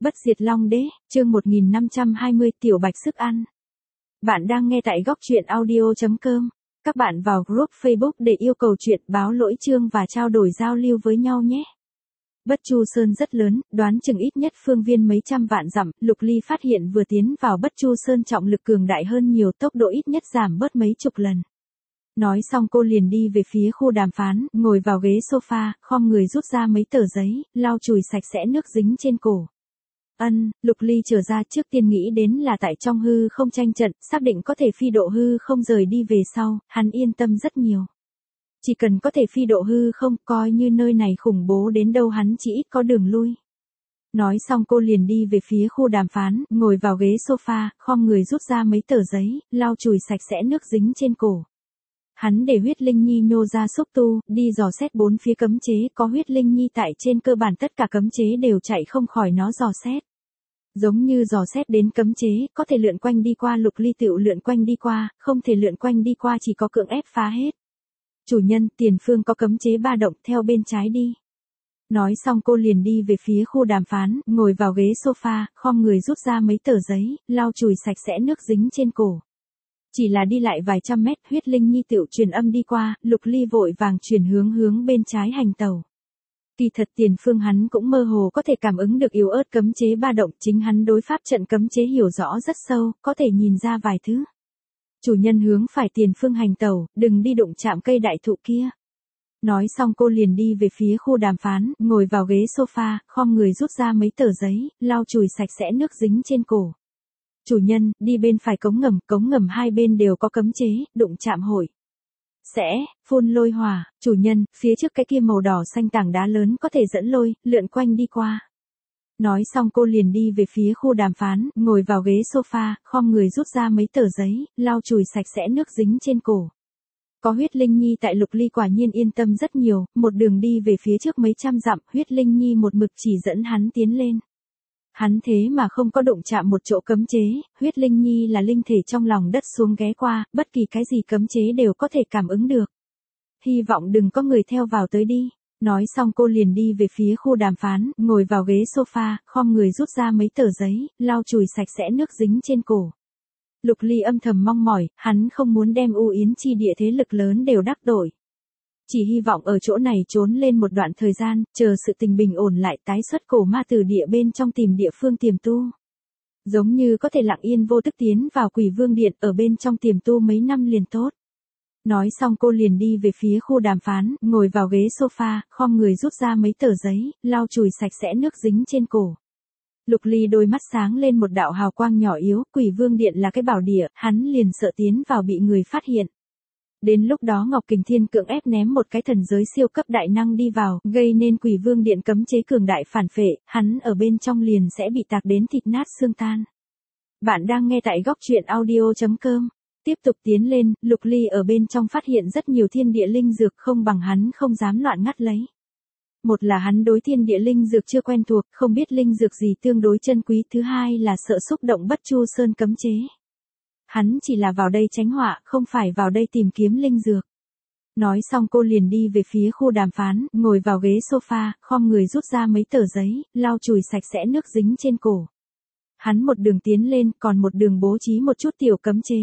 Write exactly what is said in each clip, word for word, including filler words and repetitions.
Bất diệt Long Đế, chương một nghìn năm trăm hai mươi, Tiểu Bạch sức ăn. Bạn đang nghe tại góc truyện audio chấm com. Các bạn vào group Facebook để yêu cầu chuyện, báo lỗi chương và trao đổi giao lưu với nhau nhé. Bất Chu Sơn rất lớn, đoán chừng ít nhất phương viên mấy trăm vạn dặm, Lục Ly phát hiện vừa tiến vào Bất Chu Sơn trọng lực cường đại hơn nhiều, tốc độ ít nhất giảm bớt mấy chục lần. Nói xong cô liền đi về phía khu đàm phán, ngồi vào ghế sofa, khom người rút ra mấy tờ giấy, lau chùi sạch sẽ nước dính trên cổ. Ân, Lục Ly trở ra trước tiên nghĩ đến là tại trong hư không tranh trận, xác định có thể phi độ hư không rời đi về sau, hắn yên tâm rất nhiều. Chỉ cần có thể phi độ hư không, coi như nơi này khủng bố đến đâu hắn chỉ ít có đường lui. Nói xong cô liền đi về phía khu đàm phán, ngồi vào ghế sofa, khom người rút ra mấy tờ giấy, lau chùi sạch sẽ nước dính trên cổ. Hắn để huyết linh nhi nhô ra xúc tu, đi dò xét bốn phía cấm chế, có huyết linh nhi tại trên cơ bản tất cả cấm chế đều chạy không khỏi nó dò xét. Giống như dò xét đến cấm chế, có thể lượn quanh đi qua Lục Ly tựu lượn quanh đi qua, không thể lượn quanh đi qua chỉ có cưỡng ép phá hết. Chủ nhân, tiền phương có cấm chế ba động, theo bên trái đi. Nói xong cô liền đi về phía khu đàm phán, ngồi vào ghế sofa, khom người rút ra mấy tờ giấy, lau chùi sạch sẽ nước dính trên cổ. Chỉ là đi lại vài trăm mét, huyết linh nhi tựu truyền âm đi qua, Lục Ly vội vàng chuyển hướng hướng bên trái hành tàu. Kỳ thật tiền phương hắn cũng mơ hồ có thể cảm ứng được yếu ớt cấm chế ba động, chính hắn đối pháp trận cấm chế hiểu rõ rất sâu, có thể nhìn ra vài thứ. Chủ nhân hướng phải tiền phương hành tàu, đừng đi đụng chạm cây đại thụ kia. Nói xong cô liền đi về phía khu đàm phán, ngồi vào ghế sofa, khom người rút ra mấy tờ giấy, lau chùi sạch sẽ nước dính trên cổ. Chủ nhân, đi bên phải cống ngầm, cống ngầm hai bên đều có cấm chế, đụng chạm hội sẽ phun lôi hỏa. Chủ nhân, phía trước cái kia màu đỏ xanh tảng đá lớn có thể dẫn lôi, lượn quanh đi qua. Nói xong cô liền đi về phía khu đàm phán, ngồi vào ghế sofa, khom người rút ra mấy tờ giấy, lau chùi sạch sẽ nước dính trên cổ. Có huyết linh nhi tại Lục Ly quả nhiên yên tâm rất nhiều, một đường đi về phía trước mấy trăm dặm, huyết linh nhi một mực chỉ dẫn hắn tiến lên. Hắn thế mà không có đụng chạm một chỗ cấm chế, huyết linh nhi là linh thể trong lòng đất xuống ghé qua, bất kỳ cái gì cấm chế đều có thể cảm ứng được. Hy vọng đừng có người theo vào tới đi. Nói xong cô liền đi về phía khu đàm phán, ngồi vào ghế sofa, khom người rút ra mấy tờ giấy, lau chùi sạch sẽ nước dính trên cổ. Lục Ly âm thầm mong mỏi, hắn không muốn đem U Yến chi địa thế lực lớn đều đắc tội. Chỉ hy vọng ở chỗ này trốn lên một đoạn thời gian, chờ sự tình bình ổn lại tái xuất cổ ma từ địa bên trong tìm địa phương tiềm tu. Giống như có thể lặng yên vô tức tiến vào Quỷ Vương Điện ở bên trong tiềm tu mấy năm liền tốt. Nói xong cô liền đi về phía khu đàm phán, ngồi vào ghế sofa, khom người rút ra mấy tờ giấy, lau chùi sạch sẽ nước dính trên cổ. Lục Ly đôi mắt sáng lên một đạo hào quang nhỏ yếu, Quỷ Vương Điện là cái bảo địa, hắn liền sợ tiến vào bị người phát hiện. Đến lúc đó Ngọc Kình Thiên cưỡng ép ném một cái thần giới siêu cấp đại năng đi vào, gây nên Quỷ Vương Điện cấm chế cường đại phản phệ, hắn ở bên trong liền sẽ bị tạc đến thịt nát xương tan. Bạn đang nghe tại góc truyện audio chấm com. Tiếp tục tiến lên, Lục Ly ở bên trong phát hiện rất nhiều thiên địa linh dược, không bằng hắn không dám loạn ngắt lấy. Một là hắn đối thiên địa linh dược chưa quen thuộc, không biết linh dược gì tương đối chân quý, thứ hai là sợ xúc động Bất Chu Sơn cấm chế. Hắn chỉ là vào đây tránh họa, không phải vào đây tìm kiếm linh dược. Nói xong cô liền đi về phía khu đàm phán, ngồi vào ghế sofa, khom người rút ra mấy tờ giấy, lau chùi sạch sẽ nước dính trên cổ. Hắn một đường tiến lên, còn một đường bố trí một chút tiểu cấm chế.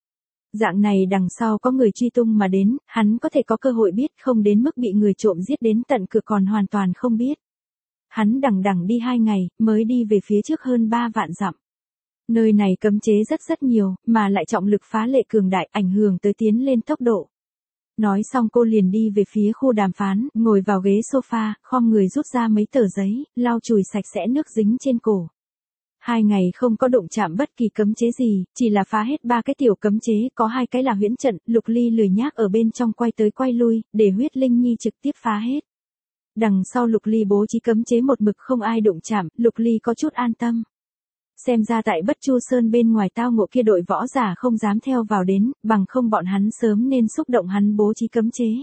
Dạng này đằng sau có người truy tung mà đến, hắn có thể có cơ hội biết, không đến mức bị người trộm giết đến tận cửa còn hoàn toàn không biết. Hắn đằng đằng đi hai ngày, mới đi về phía trước hơn ba vạn dặm. Nơi này cấm chế rất rất nhiều, mà lại trọng lực phá lệ cường đại, ảnh hưởng tới tiến lên tốc độ. Nói xong cô liền đi về phía khu đàm phán, ngồi vào ghế sofa, khom người rút ra mấy tờ giấy, lau chùi sạch sẽ nước dính trên cổ. Hai ngày không có đụng chạm bất kỳ cấm chế gì, chỉ là phá hết ba cái tiểu cấm chế, có hai cái là huyễn trận, Lục Ly lười nhác ở bên trong quay tới quay lui, để huyết linh nhi trực tiếp phá hết. Đằng sau Lục Ly bố trí cấm chế một mực không ai đụng chạm, Lục Ly có chút an tâm. Xem ra tại Bất Chu Sơn bên ngoài tao ngộ kia đội võ giả không dám theo vào đến, bằng không bọn hắn sớm nên xúc động hắn bố trí cấm chế.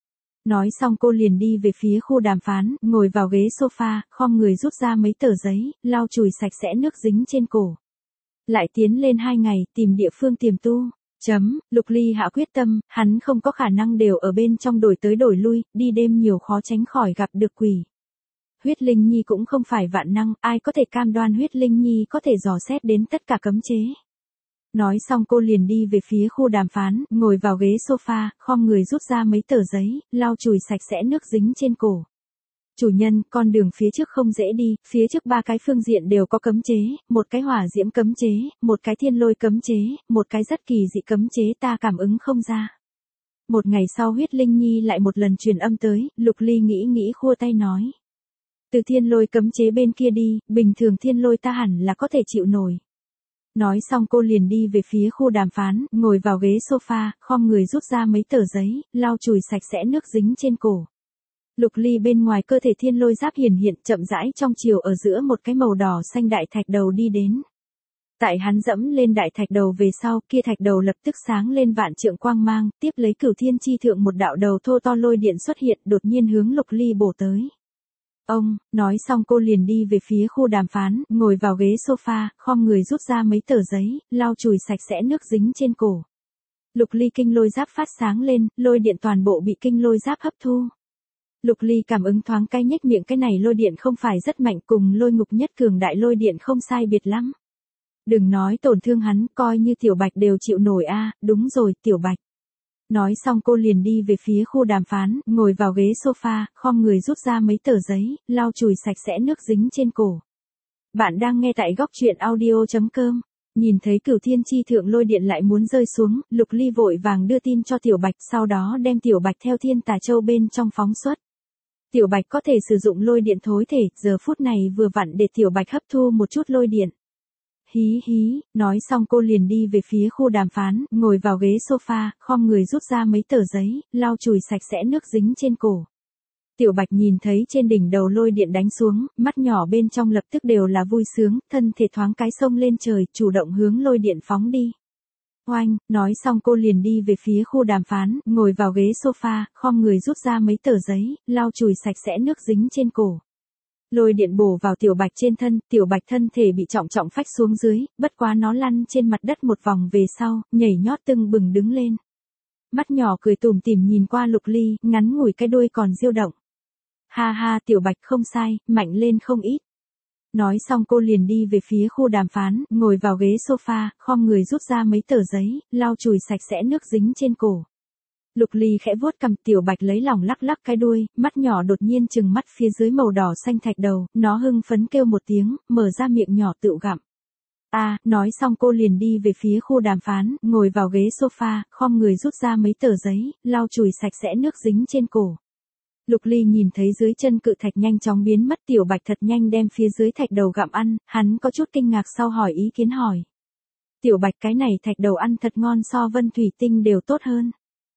Nói xong cô liền đi về phía khu đàm phán, ngồi vào ghế sofa, khom người rút ra mấy tờ giấy, lau chùi sạch sẽ nước dính trên cổ. Lại tiến lên hai ngày, tìm địa phương tiềm tu. Chấm, Lục Ly hạ quyết tâm, hắn không có khả năng đều ở bên trong đổi tới đổi lui, đi đêm nhiều khó tránh khỏi gặp được quỷ. Huyết Linh Nhi cũng không phải vạn năng, ai có thể cam đoan Huyết Linh Nhi có thể dò xét đến tất cả cấm chế. Nói xong cô liền đi về phía khu đàm phán, ngồi vào ghế sofa, khom người rút ra mấy tờ giấy, lau chùi sạch sẽ nước dính trên cổ. Chủ nhân, con đường phía trước không dễ đi, phía trước ba cái phương diện đều có cấm chế, một cái hỏa diễm cấm chế, một cái thiên lôi cấm chế, một cái rất kỳ dị cấm chế ta cảm ứng không ra. Một ngày sau Huyết Linh Nhi lại một lần truyền âm tới, Lục Ly nghĩ nghĩ khua tay nói. Từ thiên lôi cấm chế bên kia đi, bình thường thiên lôi ta hẳn là có thể chịu nổi. Nói xong cô liền đi về phía khu đàm phán, ngồi vào ghế sofa, khom người rút ra mấy tờ giấy, lau chùi sạch sẽ nước dính trên cổ. Lục Ly bên ngoài cơ thể thiên lôi giáp hiển hiện chậm rãi trong chiều ở giữa một cái màu đỏ xanh đại thạch đầu đi đến. Tại hắn dẫm lên đại thạch đầu về sau, kia thạch đầu lập tức sáng lên vạn trượng quang mang, tiếp lấy cửu thiên chi thượng một đạo đầu thô to lôi điện xuất hiện đột nhiên hướng Lục Ly bổ tới. Ông, nói xong cô liền đi về phía khu đàm phán, ngồi vào ghế sofa, khom người rút ra mấy tờ giấy, lau chùi sạch sẽ nước dính trên cổ. Lục Ly kinh lôi giáp phát sáng lên, lôi điện toàn bộ bị kinh lôi giáp hấp thu. Lục Ly cảm ứng thoáng cay nhếch miệng, cái này lôi điện không phải rất mạnh, cùng lôi ngục nhất cường đại lôi điện không sai biệt lắm. Đừng nói tổn thương hắn, coi như Tiểu Bạch đều chịu nổi a, à, đúng rồi, Tiểu Bạch. Nói xong cô liền đi về phía khu đàm phán, ngồi vào ghế sofa, khom người rút ra mấy tờ giấy, lau chùi sạch sẽ nước dính trên cổ. Bạn đang nghe tại góc truyện audio chấm com. Nhìn thấy cửu thiên chi thượng lôi điện lại muốn rơi xuống, Lục Ly vội vàng đưa tin cho Tiểu Bạch, sau đó đem Tiểu Bạch theo thiên tà châu bên trong phóng xuất. Tiểu Bạch có thể sử dụng lôi điện thối thể, giờ phút này vừa vặn để Tiểu Bạch hấp thu một chút lôi điện. Hí hí, nói xong cô liền đi về phía khu đàm phán, ngồi vào ghế sofa, khom người rút ra mấy tờ giấy, lau chùi sạch sẽ nước dính trên cổ. Tiểu Bạch nhìn thấy trên đỉnh đầu lôi điện đánh xuống, mắt nhỏ bên trong lập tức đều là vui sướng, thân thể thoáng cái sông lên trời, chủ động hướng lôi điện phóng đi. Oanh, nói xong cô liền đi về phía khu đàm phán, ngồi vào ghế sofa, khom người rút ra mấy tờ giấy, lau chùi sạch sẽ nước dính trên cổ. Lôi điện bổ vào Tiểu Bạch trên thân, Tiểu Bạch thân thể bị trọng trọng phách xuống dưới, bất quá nó lăn trên mặt đất một vòng về sau, nhảy nhót tưng bừng đứng lên. Mắt nhỏ cười tủm tỉm nhìn qua Lục Ly, ngắn ngủi cái đuôi còn diêu động. Ha ha, Tiểu Bạch không sai, mạnh lên không ít. Nói xong cô liền đi về phía khu đàm phán, ngồi vào ghế sofa, khom người rút ra mấy tờ giấy, lau chùi sạch sẽ nước dính trên cổ. Lục Ly khẽ vuốt cằm, Tiểu Bạch lấy lòng lắc lắc cái đuôi, mắt nhỏ đột nhiên trừng mắt phía dưới màu đỏ xanh thạch đầu, nó hưng phấn kêu một tiếng, mở ra miệng nhỏ tự gặm. A, à, nói xong cô liền đi về phía khu đàm phán, ngồi vào ghế sofa, khom người rút ra mấy tờ giấy, lau chùi sạch sẽ nước dính trên cổ. Lục Ly nhìn thấy dưới chân cự thạch nhanh chóng biến mất, Tiểu Bạch thật nhanh đem phía dưới thạch đầu gặm ăn, hắn có chút kinh ngạc sau hỏi ý kiến hỏi. Tiểu Bạch, cái này thạch đầu ăn thật ngon, so vân thủy tinh đều tốt hơn.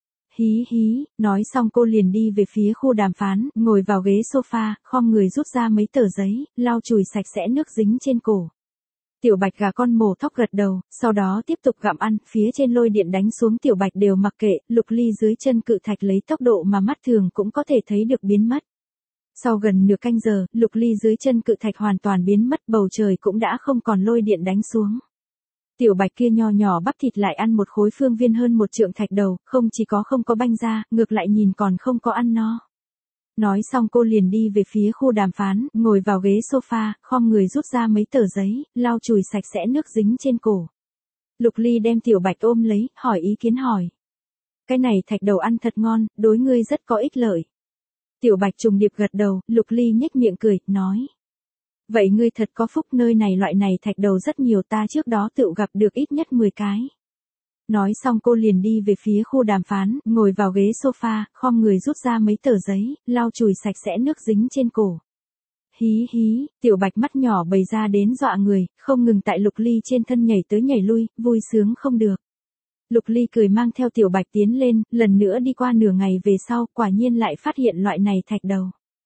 Hí hí, nói xong cô liền đi về phía khu đàm phán, ngồi vào ghế sofa, khom người rút ra mấy tờ giấy, lau chùi sạch sẽ nước dính trên cổ. Tiểu Bạch gà con mổ thóc gật đầu, sau đó tiếp tục gặm ăn, phía trên lôi điện đánh xuống Tiểu Bạch đều mặc kệ, Lục Ly dưới chân cự thạch lấy tốc độ mà mắt thường cũng có thể thấy được biến mất. Sau gần nửa canh giờ, Lục Ly dưới chân cự thạch hoàn toàn biến mất, bầu trời cũng đã không còn lôi điện đánh xuống. Tiểu Bạch kia nho nhỏ bắp thịt lại ăn một khối phương viên hơn một trượng thạch đầu, không chỉ có không có banh ra, ngược lại nhìn còn không có ăn no. Nói xong cô liền đi về phía khu đàm phán, ngồi vào ghế sofa, khom người rút ra mấy tờ giấy, lau chùi sạch sẽ nước dính trên cổ. Lục Ly đem Tiểu Bạch ôm lấy, hỏi ý kiến hỏi. Cái này thạch đầu ăn thật ngon, đối ngươi rất có ích lợi. Tiểu Bạch trùng điệp gật đầu, Lục Ly nhếch miệng cười, nói. Vậy ngươi thật có phúc, nơi này loại này thạch đầu rất nhiều, ta trước đó tự gặp được ít nhất mười cái. Nói xong cô liền đi về phía khu đàm phán, ngồi vào ghế sofa, khom người rút ra mấy tờ giấy, lau chùi sạch sẽ nước dính trên cổ. Hí hí, Tiểu Bạch mắt nhỏ bày ra đến dọa người, không ngừng tại Lục Ly trên thân nhảy tới nhảy lui, vui sướng không được. Lục Ly cười mang theo Tiểu Bạch tiến lên, lần nữa đi qua nửa ngày về sau, quả nhiên lại phát hiện loại này thạch đầu.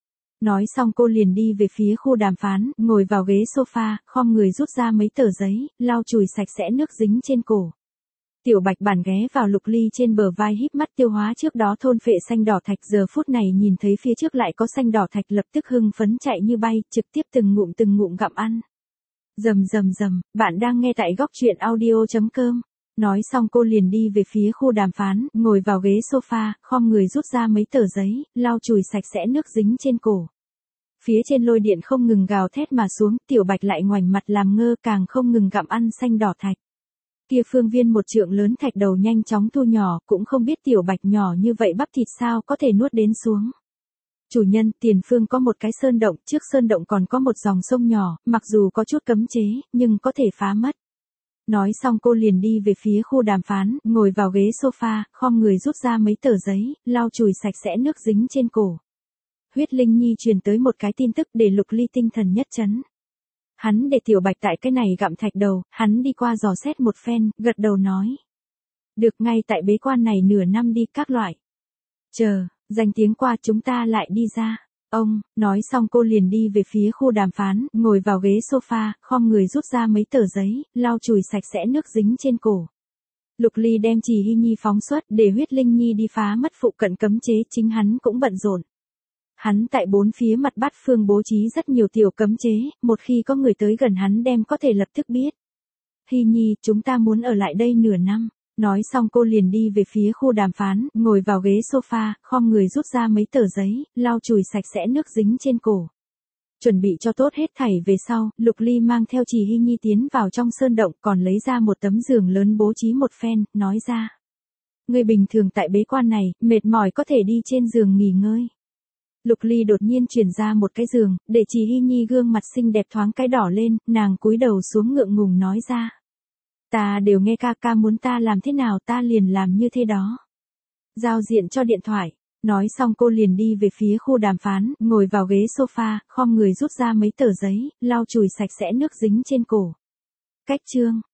Nói xong cô liền đi về phía khu đàm phán, ngồi vào ghế sofa, khom người rút ra mấy tờ giấy, lau chùi sạch sẽ nước dính trên cổ. Tiểu Bạch bản ghé vào Lục Ly trên bờ vai híp mắt tiêu hóa trước đó thôn phệ xanh đỏ thạch, giờ phút này nhìn thấy phía trước lại có xanh đỏ thạch lập tức hưng phấn chạy như bay, trực tiếp từng ngụm từng ngụm gặm ăn. Rầm rầm rầm, bạn đang nghe tại góc truyện audio chấm com. Nói xong cô liền đi về phía khu đàm phán, ngồi vào ghế sofa, khom người rút ra mấy tờ giấy, lau chùi sạch sẽ nước dính trên cổ. Phía trên lôi điện không ngừng gào thét mà xuống, Tiểu Bạch lại ngoảnh mặt làm ngơ càng không ngừng gặm ăn xanh đỏ thạch. Kia phương viên một trượng lớn thạch đầu nhanh chóng thu nhỏ, cũng không biết Tiểu Bạch nhỏ như vậy bắp thịt sao có thể nuốt đến xuống. Chủ nhân, tiền phương có một cái sơn động, trước sơn động còn có một dòng sông nhỏ, mặc dù có chút cấm chế, nhưng có thể phá mất. Nói xong cô liền đi về phía khu đàm phán, ngồi vào ghế sofa, khom người rút ra mấy tờ giấy, lau chùi sạch sẽ nước dính trên cổ. Huyết Linh Nhi truyền tới một cái tin tức để Lục Ly tinh thần nhất chấn. Hắn để Tiểu Bạch tại cái này gặm thạch đầu, hắn đi qua dò xét một phen, gật đầu nói. Được, ngay tại bế quan này nửa năm đi, các loại. Chờ, danh tiếng qua chúng ta lại đi ra. Ông, nói xong cô liền đi về phía khu đàm phán, ngồi vào ghế sofa, khom người rút ra mấy tờ giấy, lau chùi sạch sẽ nước dính trên cổ. Lục Ly đem Trì Hy Nhi phóng xuất để Huyết Linh Nhi đi phá mất phụ cận cấm chế, chính hắn cũng bận rộn. Hắn tại bốn phía mặt bát phương bố trí rất nhiều tiểu cấm chế, một khi có người tới gần hắn đem có thể lập tức biết. Hy Nhi, chúng ta muốn ở lại đây nửa năm. Nói xong cô liền đi về phía khu đàm phán, ngồi vào ghế sofa, khom người rút ra mấy tờ giấy, lau chùi sạch sẽ nước dính trên cổ. Chuẩn bị cho tốt hết thảy về sau, Lục Ly mang theo Trì Hy Nhi tiến vào trong sơn động, còn lấy ra một tấm giường lớn bố trí một phen, nói ra. Người bình thường tại bế quan này, mệt mỏi có thể đi trên giường nghỉ ngơi. Lục Ly đột nhiên chuyển ra một cái giường, để Trì Hy Nhi gương mặt xinh đẹp thoáng cái đỏ lên, nàng cúi đầu xuống ngượng ngùng nói ra. Ta đều nghe ca ca muốn ta làm thế nào ta liền làm như thế đó. Giao diện cho điện thoại. Nói xong cô liền đi về phía khu đàm phán, ngồi vào ghế sofa, khom người rút ra mấy tờ giấy, lau chùi sạch sẽ nước dính trên cổ. Cách chương.